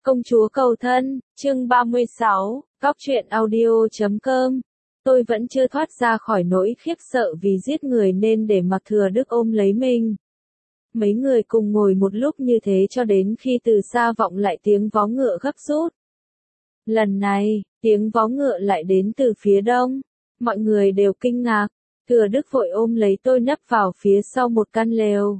Công chúa cầu thân, chương 36, Góc truyện audio.com. Tôi vẫn chưa thoát ra khỏi nỗi khiếp sợ vì giết người nên để mặc Thừa Đức ôm lấy mình. Mấy người cùng ngồi một lúc như thế cho đến khi từ xa vọng lại tiếng vó ngựa gấp rút. Lần này, tiếng vó ngựa lại đến từ phía đông. Mọi người đều kinh ngạc. Thừa Đức vội ôm lấy tôi nấp vào phía sau một căn lều.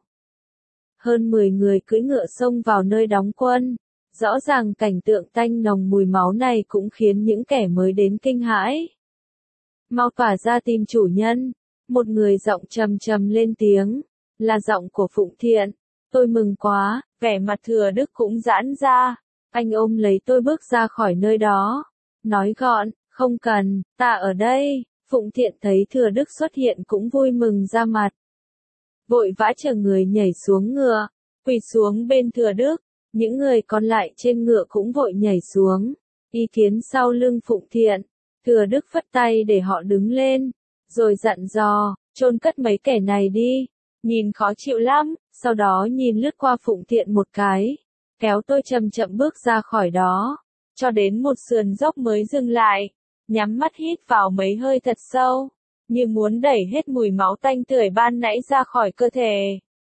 Hơn 10 người cưỡi ngựa xông vào nơi đóng quân. Rõ ràng cảnh tượng tanh nồng mùi máu này cũng khiến những kẻ mới đến kinh hãi. Mau tỏa ra tìm chủ nhân. Một người giọng trầm trầm lên tiếng. Là giọng của Phụng Thiện. Tôi mừng quá, vẻ mặt Thừa Đức cũng giãn ra. Anh ôm lấy tôi bước ra khỏi nơi đó. Nói gọn, không cần, ta ở đây. Phụng Thiện thấy Thừa Đức xuất hiện cũng vui mừng ra mặt. Vội vã chờ người nhảy xuống ngựa, quỳ xuống bên Thừa Đức. Những người còn lại trên ngựa cũng vội nhảy xuống, ý kiến sau lưng Phụng Thiện. Thừa Đức phất tay để họ đứng lên, rồi dặn dò, chôn cất mấy kẻ này đi, nhìn khó chịu lắm, sau đó nhìn lướt qua Phụng Thiện một cái, kéo tôi chậm chậm bước ra khỏi đó, cho đến một sườn dốc mới dừng lại, nhắm mắt hít vào mấy hơi thật sâu, như muốn đẩy hết mùi máu tanh tưởi ban nãy ra khỏi cơ thể.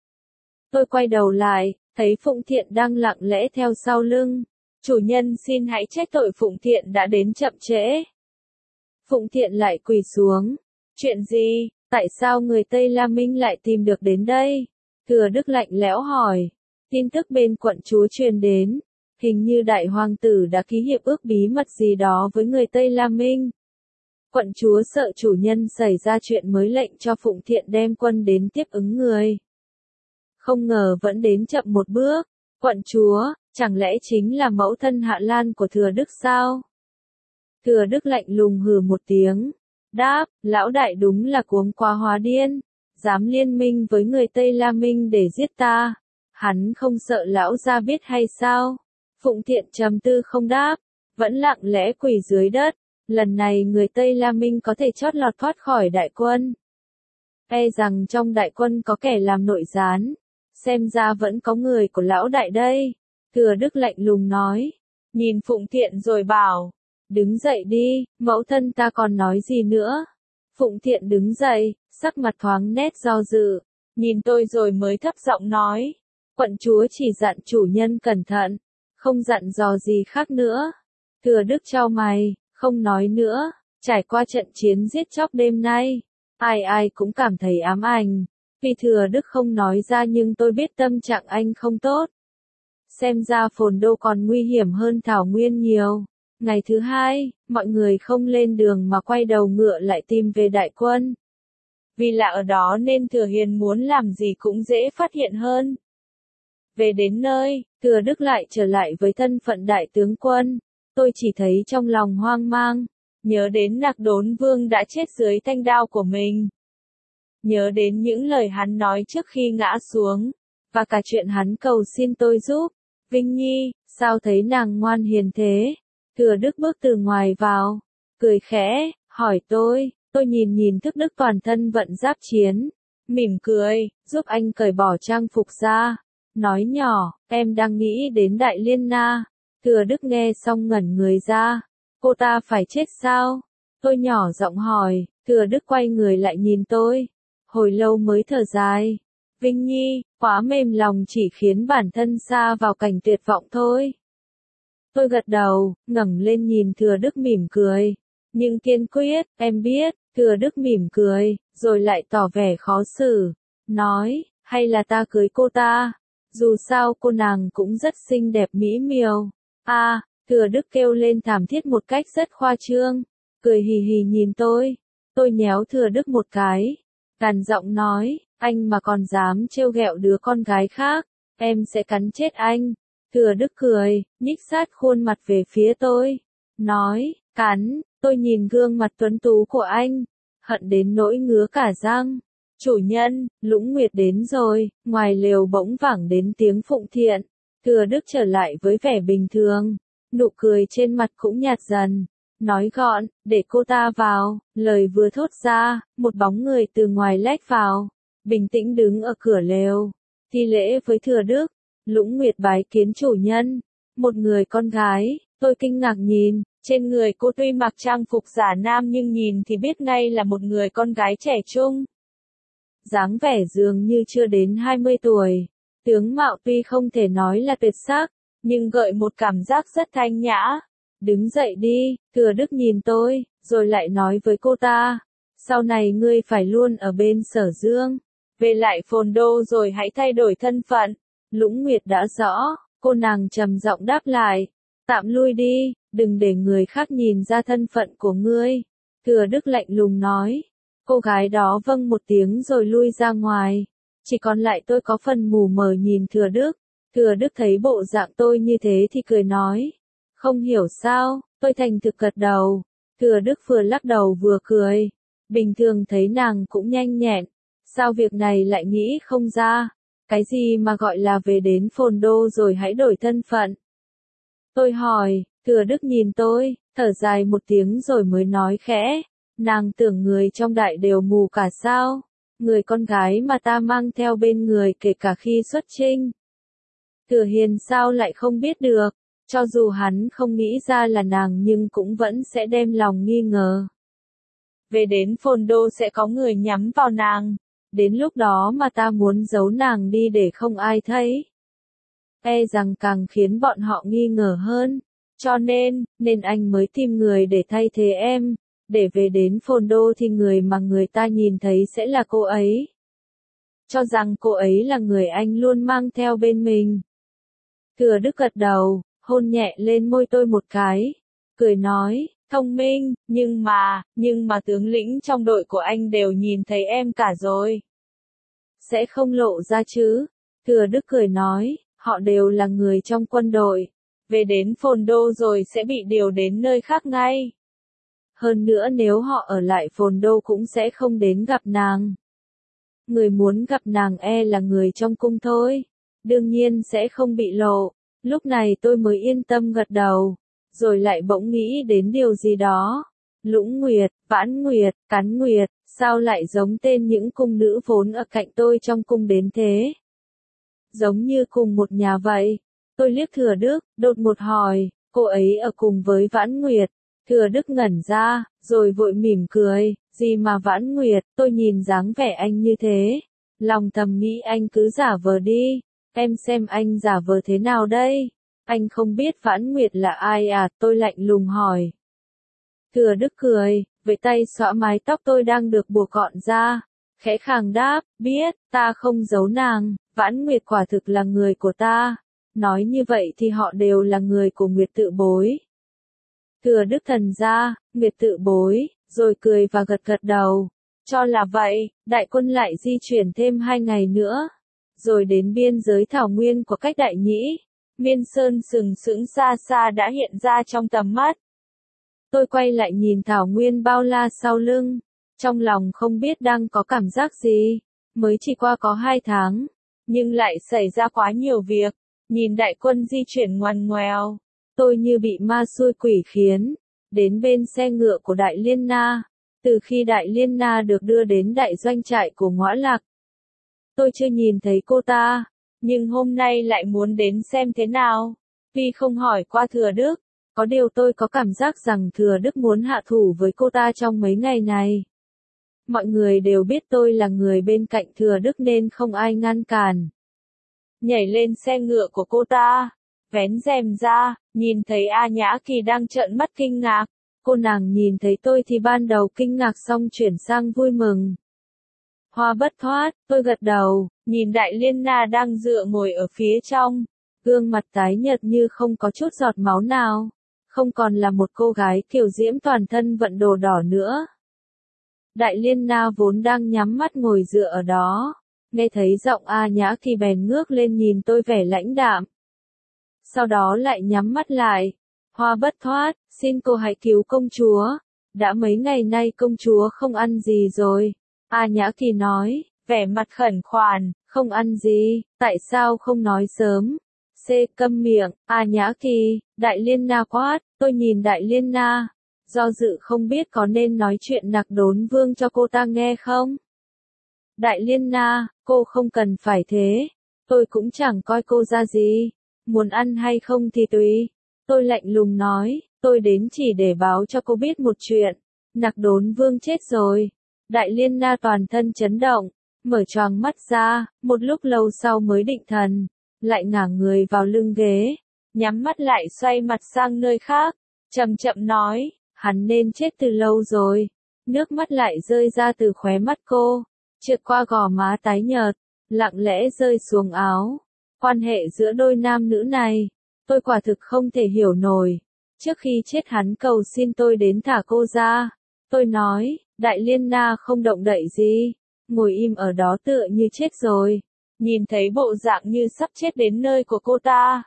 Tôi quay đầu lại, thấy Phụng Thiện đang lặng lẽ theo sau lưng. Chủ nhân xin hãy trách tội Phụng Thiện đã đến chậm trễ. Phụng Thiện lại quỳ xuống. Chuyện gì? Tại sao người Tây La Minh lại tìm được đến đây? Thừa Đức lạnh lẽo hỏi. Tin tức bên quận chúa truyền đến. Hình như đại hoàng tử đã ký hiệp ước bí mật gì đó với người Tây La Minh. Quận chúa sợ chủ nhân xảy ra chuyện mới lệnh cho Phụng Thiện đem quân đến tiếp ứng người. Không ngờ vẫn đến chậm một bước. Quận chúa, chẳng lẽ chính là mẫu thân Hạ Lan của Thừa Đức sao? Thừa Đức lạnh lùng hừ một tiếng. Đáp, lão đại đúng là cuống quá hóa điên. Dám liên minh với người Tây La Minh để giết ta. Hắn không sợ lão gia biết hay sao? Phụng Thiện trầm tư không đáp. Vẫn lặng lẽ quỳ dưới đất. Lần này người Tây La Minh có thể chót lọt thoát khỏi đại quân. E rằng trong đại quân có kẻ làm nội gián. Xem ra vẫn có người của lão đại đây. Thừa Đức lạnh lùng nói. Nhìn Phụng Thiện rồi bảo. Đứng dậy đi, mẫu thân ta còn nói gì nữa. Phụng Thiện đứng dậy, sắc mặt thoáng nét do dự. Nhìn tôi rồi mới thấp giọng nói. Quận chúa chỉ dặn chủ nhân cẩn thận. Không dặn dò gì khác nữa. Thừa Đức chau mày, không nói nữa. Trải qua trận chiến giết chóc đêm nay. Ai ai cũng cảm thấy ám ảnh. Vì Thừa Đức không nói ra nhưng tôi biết tâm trạng anh không tốt. Xem ra Phồn Đô còn nguy hiểm hơn Thảo Nguyên nhiều. Ngày thứ hai, mọi người không lên đường mà quay đầu ngựa lại tìm về đại quân. Vì là ở đó nên Thừa Hiền muốn làm gì cũng dễ phát hiện hơn. Về đến nơi, Thừa Đức lại trở lại với thân phận đại tướng quân. Tôi chỉ thấy trong lòng hoang mang. Nhớ đến Nặc Đốn Vương đã chết dưới thanh đao của mình. Nhớ đến những lời hắn nói trước khi ngã xuống, và cả chuyện hắn cầu xin tôi giúp. Vinh Nhi, sao thấy nàng ngoan hiền thế? Thừa Đức bước từ ngoài vào, cười khẽ, hỏi tôi nhìn nhìn Thức Đức toàn thân vận giáp chiến, mỉm cười, giúp anh cởi bỏ trang phục ra, nói nhỏ, em đang nghĩ đến Đại Liên Na. Thừa Đức nghe xong ngẩn người ra, cô ta phải chết sao? Tôi nhỏ giọng hỏi, Thừa Đức quay người lại nhìn tôi. Hồi lâu mới thở dài. Vinh Nhi, quá mềm lòng chỉ khiến bản thân sa vào cảnh tuyệt vọng thôi. Tôi gật đầu, ngẩng lên nhìn Thừa Đức mỉm cười. Nhưng kiên quyết, em biết. Thừa Đức mỉm cười, rồi lại tỏ vẻ khó xử. Nói, hay là ta cưới cô ta? Dù sao cô nàng cũng rất xinh đẹp mỹ miều. Thừa Đức kêu lên thảm thiết một cách rất khoa trương. Cười hì hì nhìn tôi. Tôi nhéo Thừa Đức một cái. Gằn giọng nói, anh mà còn dám trêu ghẹo đứa con gái khác, em sẽ cắn chết anh. Thừa Đức cười, nhích sát khuôn mặt về phía tôi. Nói, cắn, tôi nhìn gương mặt tuấn tú của anh. Hận đến nỗi ngứa cả răng. Chủ nhân, Lũng Nguyệt đến rồi, ngoài lều bỗng vẳng đến tiếng Phụng Thiện. Thừa Đức trở lại với vẻ bình thường. Nụ cười trên mặt cũng nhạt dần. Nói gọn, để cô ta vào, lời vừa thốt ra, một bóng người từ ngoài lách vào, bình tĩnh đứng ở cửa lều, thi lễ với Thừa Đức. Lũng Nguyệt bái kiến chủ nhân. Một người con gái, tôi kinh ngạc nhìn, trên người cô tuy mặc trang phục giả nam nhưng nhìn thì biết ngay là một người con gái trẻ trung. Dáng vẻ dường như chưa đến 20 tuổi, tướng mạo tuy không thể nói là tuyệt sắc, nhưng gợi một cảm giác rất thanh nhã. Đứng dậy đi, Thừa Đức nhìn tôi, rồi lại nói với cô ta, sau này ngươi phải luôn ở bên Sở Dương, về lại Phồn Đô rồi hãy thay đổi thân phận. Lũng Nguyệt đã rõ, cô nàng trầm giọng đáp lại, tạm lui đi, đừng để người khác nhìn ra thân phận của ngươi. Thừa Đức lạnh lùng nói, cô gái đó vâng một tiếng rồi lui ra ngoài, chỉ còn lại tôi có phần mù mờ nhìn Thừa Đức. Thừa Đức thấy bộ dạng tôi như thế thì cười nói, không hiểu sao, tôi thành thực gật đầu. Thừa Đức vừa lắc đầu vừa cười, bình thường thấy nàng cũng nhanh nhẹn, sao việc này lại nghĩ không ra, cái gì mà gọi là về đến Phồn Đô rồi hãy đổi thân phận. Tôi hỏi, Thừa Đức nhìn tôi, thở dài một tiếng rồi mới nói khẽ, nàng tưởng người trong đại đều mù cả sao, người con gái mà ta mang theo bên người kể cả khi xuất chinh. Thừa Hiền sao lại không biết được, cho dù hắn không nghĩ ra là nàng nhưng cũng vẫn sẽ đem lòng nghi ngờ. Về đến Phồn Đô sẽ có người nhắm vào nàng, đến lúc đó mà ta muốn giấu nàng đi để không ai thấy, e rằng càng khiến bọn họ nghi ngờ hơn, cho nên anh mới tìm người để thay thế em, để về đến Phồn Đô thì người mà người ta nhìn thấy sẽ là cô ấy. Cho rằng cô ấy là người anh luôn mang theo bên mình. Thừa Đức gật đầu, hôn nhẹ lên môi tôi một cái, cười nói, thông minh, nhưng mà tướng lĩnh trong đội của anh đều nhìn thấy em cả rồi. Sẽ không lộ ra chứ? Thừa Đức cười nói, họ đều là người trong quân đội, về đến Phồn Đô rồi sẽ bị điều đến nơi khác ngay. Hơn nữa nếu họ ở lại Phồn Đô cũng sẽ không đến gặp nàng. Người muốn gặp nàng e là người trong cung thôi, đương nhiên sẽ không bị lộ. Lúc này tôi mới yên tâm gật đầu, rồi lại bỗng nghĩ đến điều gì đó. Lũng Nguyệt, Vãn Nguyệt, Cắn Nguyệt, sao lại giống tên những cung nữ vốn ở cạnh tôi trong cung đến thế? Giống như cùng một nhà vậy. Tôi liếc Thừa Đức, đột một hỏi, cô ấy ở cùng với Vãn Nguyệt. Thừa Đức ngẩn ra, rồi vội mỉm cười, gì mà Vãn Nguyệt, tôi nhìn dáng vẻ anh như thế. Lòng thầm nghĩ anh cứ giả vờ đi, em xem anh giả vờ thế nào đây? Anh không biết Vãn Nguyệt là ai à? Tôi lạnh lùng hỏi. Thừa Đức cười, với tay xõa mái tóc tôi đang được buộc gọn ra, khẽ khàng đáp, biết, ta không giấu nàng, Vãn Nguyệt quả thực là người của ta. Nói như vậy thì họ đều là người của Nguyệt Tự Bối. Thừa Đức thần ra, Nguyệt Tự Bối, rồi cười và gật gật đầu. Cho là vậy, đại quân lại di chuyển thêm 2 ngày nữa, rồi đến biên giới thảo nguyên của cách Đại Nhĩ. Miên Sơn sừng sững xa xa đã hiện ra trong tầm mắt. Tôi quay lại nhìn thảo nguyên bao la sau lưng, trong lòng không biết đang có cảm giác gì, mới chỉ qua có 2 tháng, nhưng lại xảy ra quá nhiều việc, nhìn đại quân di chuyển ngoằn ngoèo, tôi như bị ma xui quỷ khiến, đến bên xe ngựa của Đại Liên Na, từ khi Đại Liên Na được đưa đến đại doanh trại của Ngõa Lạc. Tôi chưa nhìn thấy cô ta, nhưng hôm nay lại muốn đến xem thế nào. Tuy không hỏi qua Thừa Đức, có điều tôi có cảm giác rằng Thừa Đức muốn hạ thủ với cô ta trong mấy ngày này. Mọi người đều biết tôi là người bên cạnh Thừa Đức nên không ai ngăn cản. Nhảy lên xe ngựa của cô ta, vén rèm ra, nhìn thấy A Nhã Kỳ đang trợn mắt kinh ngạc. Cô nàng nhìn thấy tôi thì ban đầu kinh ngạc xong chuyển sang vui mừng. Hoa Bất Thoát, tôi gật đầu, nhìn Đại Liên Na đang dựa ngồi ở phía trong, gương mặt tái nhợt như không có chút giọt máu nào, không còn là một cô gái kiều diễm toàn thân vận đồ đỏ nữa. Đại Liên Na vốn đang nhắm mắt ngồi dựa ở đó, nghe thấy giọng A Nhã thì bèn ngước lên nhìn tôi vẻ lãnh đạm. Sau đó lại nhắm mắt lại. Hoa Bất Thoát, xin cô hãy cứu công chúa. Đã mấy ngày nay công chúa không ăn gì rồi. A Nhã Kỳ nói, vẻ mặt khẩn khoản, không ăn gì, tại sao không nói sớm? Câm miệng, A Nhã Kỳ, Đại Liên Na quát, tôi nhìn Đại Liên Na, do dự không biết có nên nói chuyện Nặc Đốn Vương cho cô ta nghe không? Đại Liên Na, cô không cần phải thế, tôi cũng chẳng coi cô ra gì. muốn ăn hay không thì tùy. Tôi lạnh lùng nói, tôi đến chỉ để báo cho cô biết một chuyện. Nặc Đốn Vương chết rồi. Đại Liên Na toàn thân chấn động, mở choàng mắt ra, một lúc lâu sau mới định thần, lại ngả người vào lưng ghế, nhắm mắt lại xoay mặt sang nơi khác, chậm chậm nói, hắn nên chết từ lâu rồi. Nước mắt lại rơi ra từ khóe mắt cô, trượt qua gò má tái nhợt, lặng lẽ rơi xuống áo. Quan hệ giữa đôi nam nữ này, tôi quả thực không thể hiểu nổi. Trước khi chết hắn cầu xin tôi đến thả cô ra. Tôi nói, Đại Liên Na không động đậy gì, ngồi im ở đó tựa như chết rồi. Nhìn thấy bộ dạng như sắp chết đến nơi của cô ta,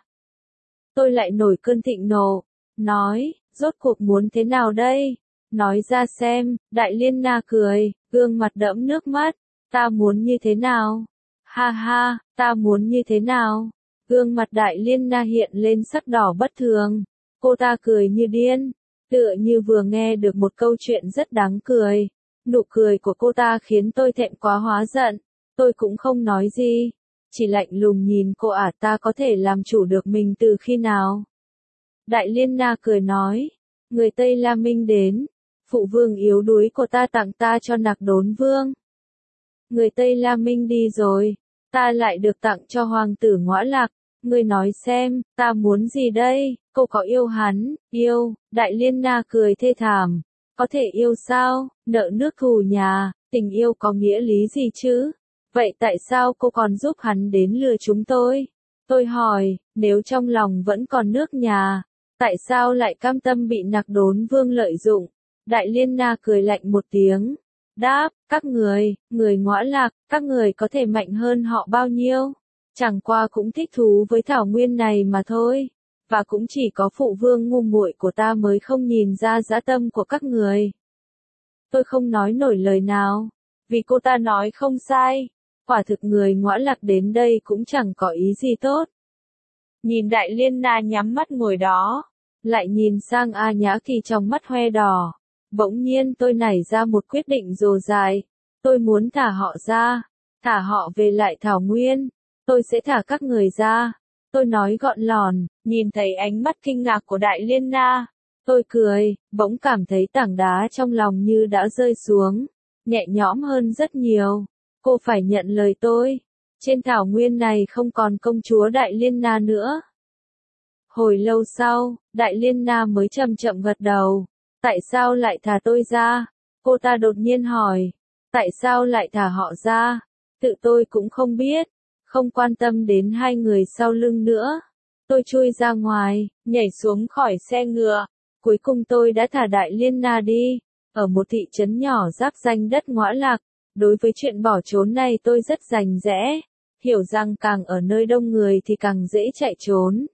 tôi lại nổi cơn thịnh nộ, nói, rốt cuộc muốn thế nào đây? Nói ra xem. Đại Liên Na cười, gương mặt đẫm nước mắt, ta muốn như thế nào? Ha ha, ta muốn như thế nào? Gương mặt Đại Liên Na hiện lên sắc đỏ bất thường, cô ta cười như điên, tựa như vừa nghe được một câu chuyện rất đáng cười. Nụ cười của cô ta khiến tôi thẹn quá hóa giận, tôi cũng không nói gì, chỉ lạnh lùng nhìn cô ta có thể làm chủ được mình từ khi nào. Đại Liên Na cười nói, người Tây La Minh đến, phụ vương yếu đuối của ta tặng ta cho Nặc Đốn Vương. Người Tây La Minh đi rồi, ta lại được tặng cho hoàng tử Ngõa Lạc. Ngươi nói xem, ta muốn gì đây? Cô có yêu hắn? Yêu. Đại Liên Na cười thê thảm. Có thể yêu sao? Nợ nước thù nhà, tình yêu có nghĩa lý gì chứ? Vậy tại sao cô còn giúp hắn đến lừa chúng tôi? Tôi hỏi, nếu trong lòng vẫn còn nước nhà, tại sao lại cam tâm bị Nặc Đốn Vương lợi dụng? Đại Liên Na cười lạnh một tiếng, đáp, các người Ngõa Lạc, các người có thể mạnh hơn họ bao nhiêu? Chẳng qua cũng thích thú với thảo nguyên này mà thôi, và cũng chỉ có phụ vương ngu muội của ta mới không nhìn ra dã tâm của các người. Tôi không nói nổi lời nào, vì cô ta nói không sai, quả thực người Ngõa Lạc đến đây cũng chẳng có ý gì tốt. Nhìn Đại Liên Na nhắm mắt ngồi đó, lại nhìn sang A Nhã Kỳ trong mắt hoe đỏ, bỗng nhiên tôi nảy ra một quyết định dồ dài, tôi muốn thả họ ra, thả họ về lại thảo nguyên. Tôi sẽ thả các người ra. Tôi nói gọn lòn, nhìn thấy ánh mắt kinh ngạc của Đại Liên Na. Tôi cười, bỗng cảm thấy tảng đá trong lòng như đã rơi xuống, nhẹ nhõm hơn rất nhiều. Cô phải nhận lời tôi. Trên thảo nguyên này không còn công chúa Đại Liên Na nữa. Hồi lâu sau, Đại Liên Na mới chậm chậm gật đầu. Tại sao lại thả tôi ra? Cô ta đột nhiên hỏi. Tại sao lại thả họ ra? Tự tôi cũng không biết. Không quan tâm đến hai người sau lưng nữa. Tôi chui ra ngoài, nhảy xuống khỏi xe ngựa. Cuối cùng tôi đã thả Đại Liên Na đi. Ở một thị trấn nhỏ giáp danh đất Ngõa Lạc. Đối với chuyện bỏ trốn này tôi rất rành rẽ. Hiểu rằng càng ở nơi đông người thì càng dễ chạy trốn.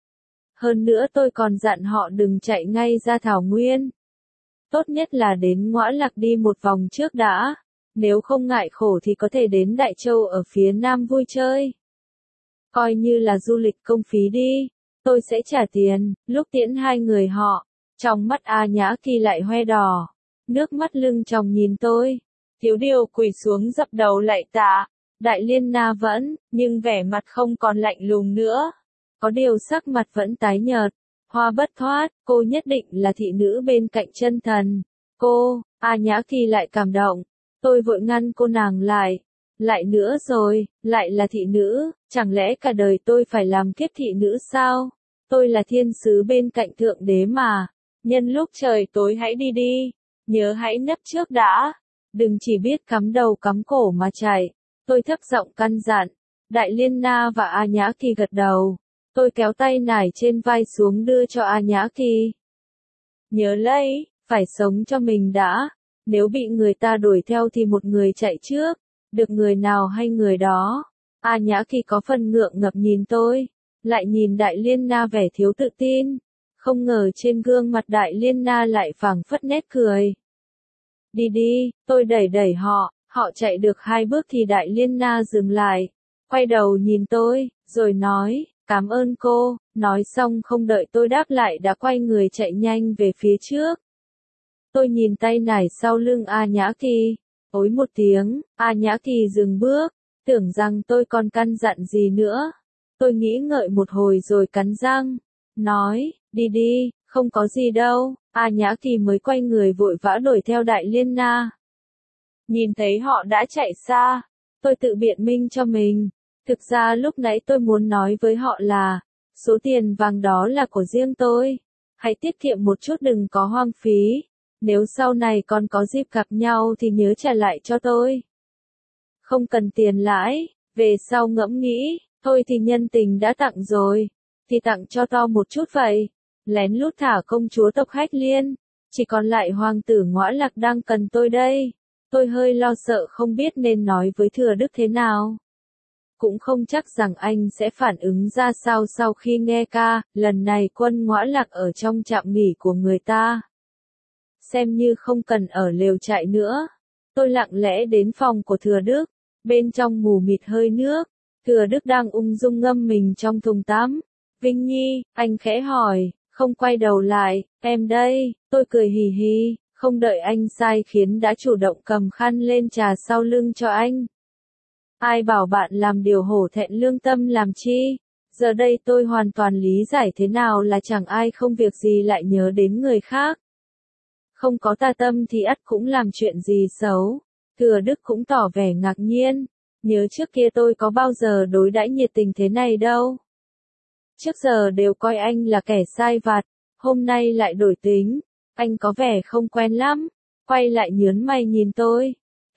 Hơn nữa tôi còn dặn họ đừng chạy ngay ra thảo nguyên. Tốt nhất là đến Ngõa Lạc đi một vòng trước đã. Nếu không ngại khổ thì có thể đến Đại Châu ở phía nam vui chơi. Coi như là du lịch công phí đi. Tôi sẽ trả tiền. Lúc tiễn hai người họ, trong mắt A Nhã Kỳ lại hoe đỏ. Nước mắt lưng tròng nhìn tôi. Thiếu điều quỳ xuống dập đầu lạy tạ. Đại Liên Na vẫn, nhưng vẻ mặt không còn lạnh lùng nữa. Có điều sắc mặt vẫn tái nhợt. Hoa bất thoát, cô nhất định là thị nữ bên cạnh chân thần. Cô, A Nhã Kỳ lại cảm động. Tôi vội ngăn cô nàng lại. Lại nữa rồi, lại là thị nữ, chẳng lẽ cả đời tôi phải làm kiếp thị nữ sao? Tôi là thiên sứ bên cạnh thượng đế mà. Nhân lúc trời tối hãy đi đi. Nhớ hãy nấp trước đã. Đừng chỉ biết cắm đầu cắm cổ mà chạy. Tôi thấp giọng căn dặn. Đại Liên Na và A Nhã Kỳ gật đầu. Tôi kéo tay nải trên vai xuống đưa cho A Nhã Kỳ. Nhớ lấy, phải sống cho mình đã. Nếu bị người ta đuổi theo thì một người chạy trước. Được người nào hay người đó. A Nhã Kỳ có phần ngượng ngập nhìn tôi. Lại nhìn Đại Liên Na vẻ thiếu tự tin. Không ngờ trên gương mặt Đại Liên Na lại phảng phất nét cười. Đi đi, tôi đẩy đẩy họ. Họ chạy được 2 bước thì Đại Liên Na dừng lại. Quay đầu nhìn tôi, rồi nói, cảm ơn cô. Nói xong không đợi tôi đáp lại đã quay người chạy nhanh về phía trước. Tôi nhìn tay nải sau lưng A Nhã Kỳ. Ối một tiếng, A Nhã Kỳ dừng bước. Tưởng rằng tôi còn căn dặn gì nữa. Tôi nghĩ ngợi một hồi rồi cắn răng, nói, đi đi, không có gì đâu. A Nhã Kỳ mới quay người vội vã đuổi theo Đại Liên Na. Nhìn thấy họ đã chạy xa, tôi tự biện minh cho mình. Thực ra lúc nãy tôi muốn nói với họ là, số tiền vàng đó là của riêng tôi. Hãy tiết kiệm một chút đừng có hoang phí. Nếu sau này còn có dịp gặp nhau thì nhớ trả lại cho tôi. Không cần tiền lãi, về sau ngẫm nghĩ, thôi thì nhân tình đã tặng rồi, thì tặng cho to một chút vậy. Lén lút thả công chúa tộc Hách Liên, chỉ còn lại hoàng tử Ngõa Lạc đang cần tôi đây. Tôi hơi lo sợ không biết nên nói với Thừa Đức thế nào. Cũng không chắc rằng anh sẽ phản ứng ra sao sau khi nghe ca, lần này quân Ngõa Lạc ở trong trạm nghỉ của người ta. Xem như không cần ở lều trại nữa. Tôi lặng lẽ đến phòng của Thừa Đức, bên trong mù mịt hơi nước. Thừa Đức đang ung dung ngâm mình trong thùng tắm. Vinh Nhi, anh khẽ hỏi, không quay đầu lại, em đây, tôi cười hì hì, không đợi anh sai khiến đã chủ động cầm khăn lên trà sau lưng cho anh. Ai bảo bạn làm điều hổ thẹn lương tâm làm chi? Giờ đây tôi hoàn toàn lý giải thế nào là chẳng ai không việc gì lại nhớ đến người khác. Không có tà tâm thì ắt cũng làm chuyện gì xấu. Thừa Đức cũng tỏ vẻ ngạc nhiên. Nhớ trước kia tôi có bao giờ đối đãi nhiệt tình thế này đâu. Trước giờ đều coi anh là kẻ sai vặt, hôm nay lại đổi tính. Anh có vẻ không quen lắm. Quay lại nhớn mày nhìn tôi.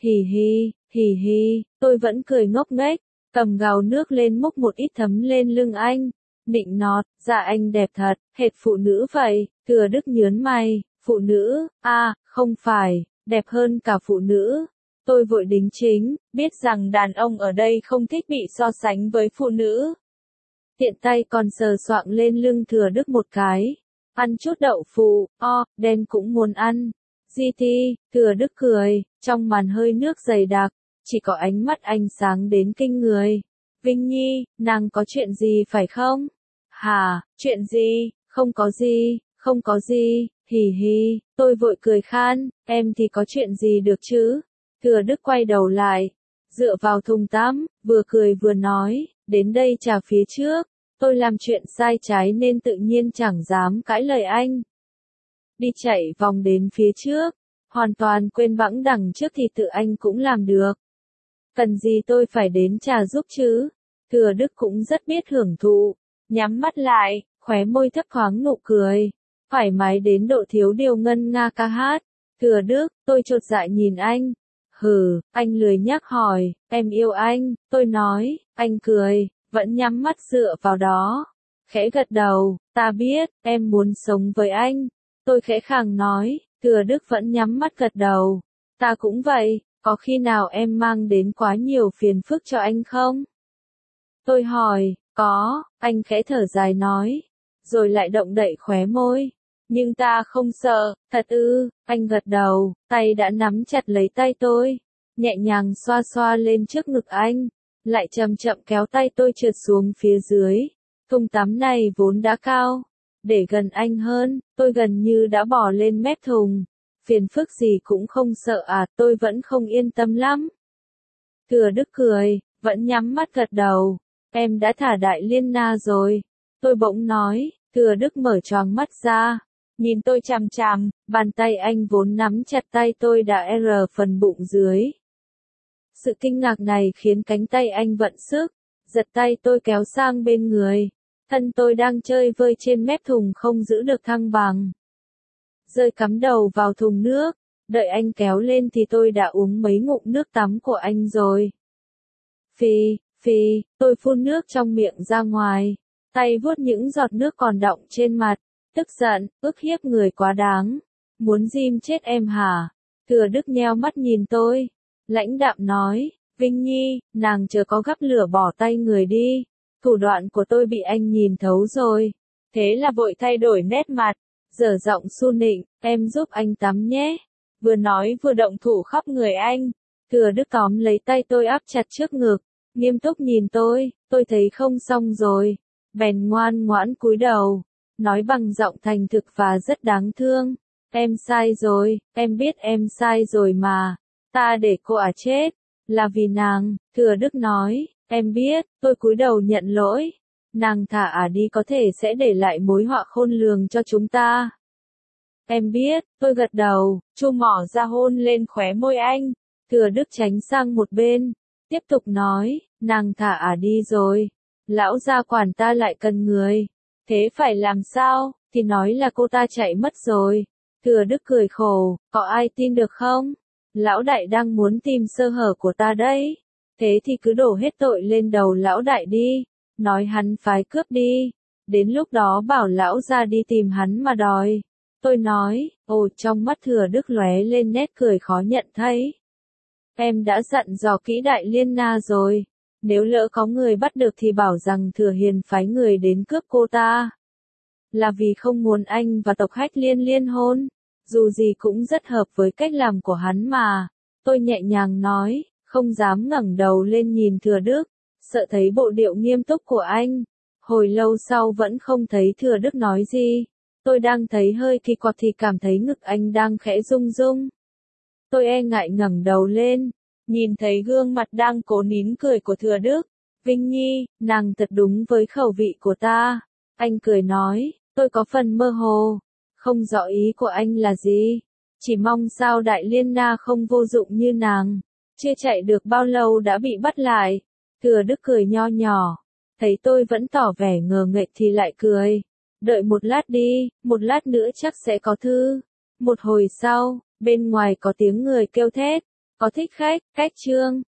Hì hì, tôi vẫn cười ngốc nghếch, cầm gáo nước lên múc một ít thấm lên lưng anh. Nịnh nọt, dạ anh đẹp thật, hệt phụ nữ vậy. Thừa Đức nhớn mày, phụ nữ, không phải, đẹp hơn cả phụ nữ. Tôi vội đính chính, biết rằng đàn ông ở đây không thích bị so sánh với phụ nữ. Tiện tay còn sờ soạng lên lưng Thừa Đức một cái. Ăn chút đậu phụ, đen cũng muốn ăn. GT, Thừa Đức cười, trong màn hơi nước dày đặc, chỉ có ánh mắt anh sáng đến kinh người. Vinh Nhi, nàng có chuyện gì phải không? Hả, chuyện gì? Không có gì, hì, tôi vội cười khan, em thì có chuyện gì được chứ? Thừa Đức quay đầu lại, dựa vào thùng tắm, vừa cười vừa nói, đến đây trả phía trước, tôi làm chuyện sai trái nên tự nhiên chẳng dám cãi lời anh. Đi chạy vòng đến phía trước, hoàn toàn quên bẵng đằng trước thì tự anh cũng làm được. Cần gì tôi phải đến trả giúp chứ? Thừa Đức cũng rất biết hưởng thụ, nhắm mắt lại, khóe môi thấp thoáng nụ cười, thoải mái đến độ thiếu điều ngân nga ca hát. Thừa Đức, tôi chột dạ nhìn anh. Hừ, anh lười nhắc hỏi, em yêu anh, tôi nói, anh cười, vẫn nhắm mắt dựa vào đó. Khẽ gật đầu, ta biết, em muốn sống với anh. Tôi khẽ khàng nói, Thừa Đức vẫn nhắm mắt gật đầu. Ta cũng vậy, có khi nào em mang đến quá nhiều phiền phức cho anh không? Tôi hỏi, có, anh khẽ thở dài nói, rồi lại động đậy khóe môi. Nhưng ta không sợ, thật ư, anh gật đầu, tay đã nắm chặt lấy tay tôi, nhẹ nhàng xoa xoa lên trước ngực anh, lại chậm chậm kéo tay tôi trượt xuống phía dưới. Thùng tắm này vốn đã cao, để gần anh hơn, tôi gần như đã bò lên mép thùng. Phiền phức gì cũng không sợ tôi vẫn không yên tâm lắm. Thừa Đức cười, vẫn nhắm mắt gật đầu, em đã thả Đại Liên Na rồi. Tôi bỗng nói, Thừa Đức mở choàng mắt ra, nhìn tôi chằm chằm, bàn tay anh vốn nắm chặt tay tôi đã phần bụng dưới. Sự kinh ngạc này khiến cánh tay anh vận sức, giật tay tôi kéo sang bên người. Thân tôi đang chơi vơi trên mép thùng không giữ được thăng bằng. Rơi cắm đầu vào thùng nước, đợi anh kéo lên thì tôi đã uống mấy ngụm nước tắm của anh rồi. Phì, tôi phun nước trong miệng ra ngoài, tay vuốt những giọt nước còn đọng trên mặt, tức giận, ức hiếp người quá đáng. Muốn dim chết em hả? Thừa Đức nheo mắt nhìn tôi, lãnh đạm nói, Vinh Nhi, nàng chờ có gắp lửa bỏ tay người đi. Thủ đoạn của tôi bị anh nhìn thấu rồi, thế là vội thay đổi nét mặt, dở giọng su nịnh, em giúp anh tắm nhé. Vừa nói vừa động thủ khắp người anh. Thừa Đức tóm lấy tay tôi áp chặt trước ngực, nghiêm túc nhìn tôi thấy không xong rồi, bèn ngoan ngoãn cúi đầu, nói bằng giọng thành thực và rất đáng thương, em sai rồi, em biết em sai rồi mà, ta để cô chết, là vì nàng. Thừa Đức nói, em biết, tôi cúi đầu nhận lỗi, nàng thả đi có thể sẽ để lại mối họa khôn lường cho chúng ta. Em biết, tôi gật đầu, chu mỏ ra hôn lên khóe môi anh. Thừa Đức tránh sang một bên, tiếp tục nói, nàng thả đi rồi. Lão gia quản ta lại cần người. Thế phải làm sao, thì nói là cô ta chạy mất rồi. Thừa Đức cười khổ, có ai tin được không? Lão đại đang muốn tìm sơ hở của ta đấy. Thế thì cứ đổ hết tội lên đầu lão đại đi. Nói hắn phái cướp đi. Đến lúc đó bảo lão ra đi tìm hắn mà đòi. Tôi nói, ồ, trong mắt Thừa Đức lóe lên nét cười khó nhận thấy. Em đã dặn dò kỹ Đại Liên Na rồi. Nếu lỡ có người bắt được thì bảo rằng Thừa Hiền phái người đến cướp cô ta. Là vì không muốn anh và tộc Hách Liên liên hôn. Dù gì cũng rất hợp với cách làm của hắn mà. Tôi nhẹ nhàng nói, không dám ngẩng đầu lên nhìn Thừa Đức, sợ thấy bộ điệu nghiêm túc của anh. Hồi lâu sau vẫn không thấy Thừa Đức nói gì. Tôi đang thấy hơi kỳ quặc thì cảm thấy ngực anh đang khẽ rung rung. Tôi e ngại ngẩng đầu lên, nhìn thấy gương mặt đang cố nín cười của Thừa Đức. Vinh Nhi, nàng thật đúng với khẩu vị của ta. Anh cười nói, tôi có phần mơ hồ. Không rõ ý của anh là gì. Chỉ mong sao Đại Liên Na không vô dụng như nàng. Chưa chạy được bao lâu đã bị bắt lại. Thừa Đức cười nho nhỏ. Thấy tôi vẫn tỏ vẻ ngờ nghệch thì lại cười. Đợi một lát đi, một lát nữa chắc sẽ có thư. Một hồi sau, bên ngoài có tiếng người kêu thét. Có thích khách, khách Trương.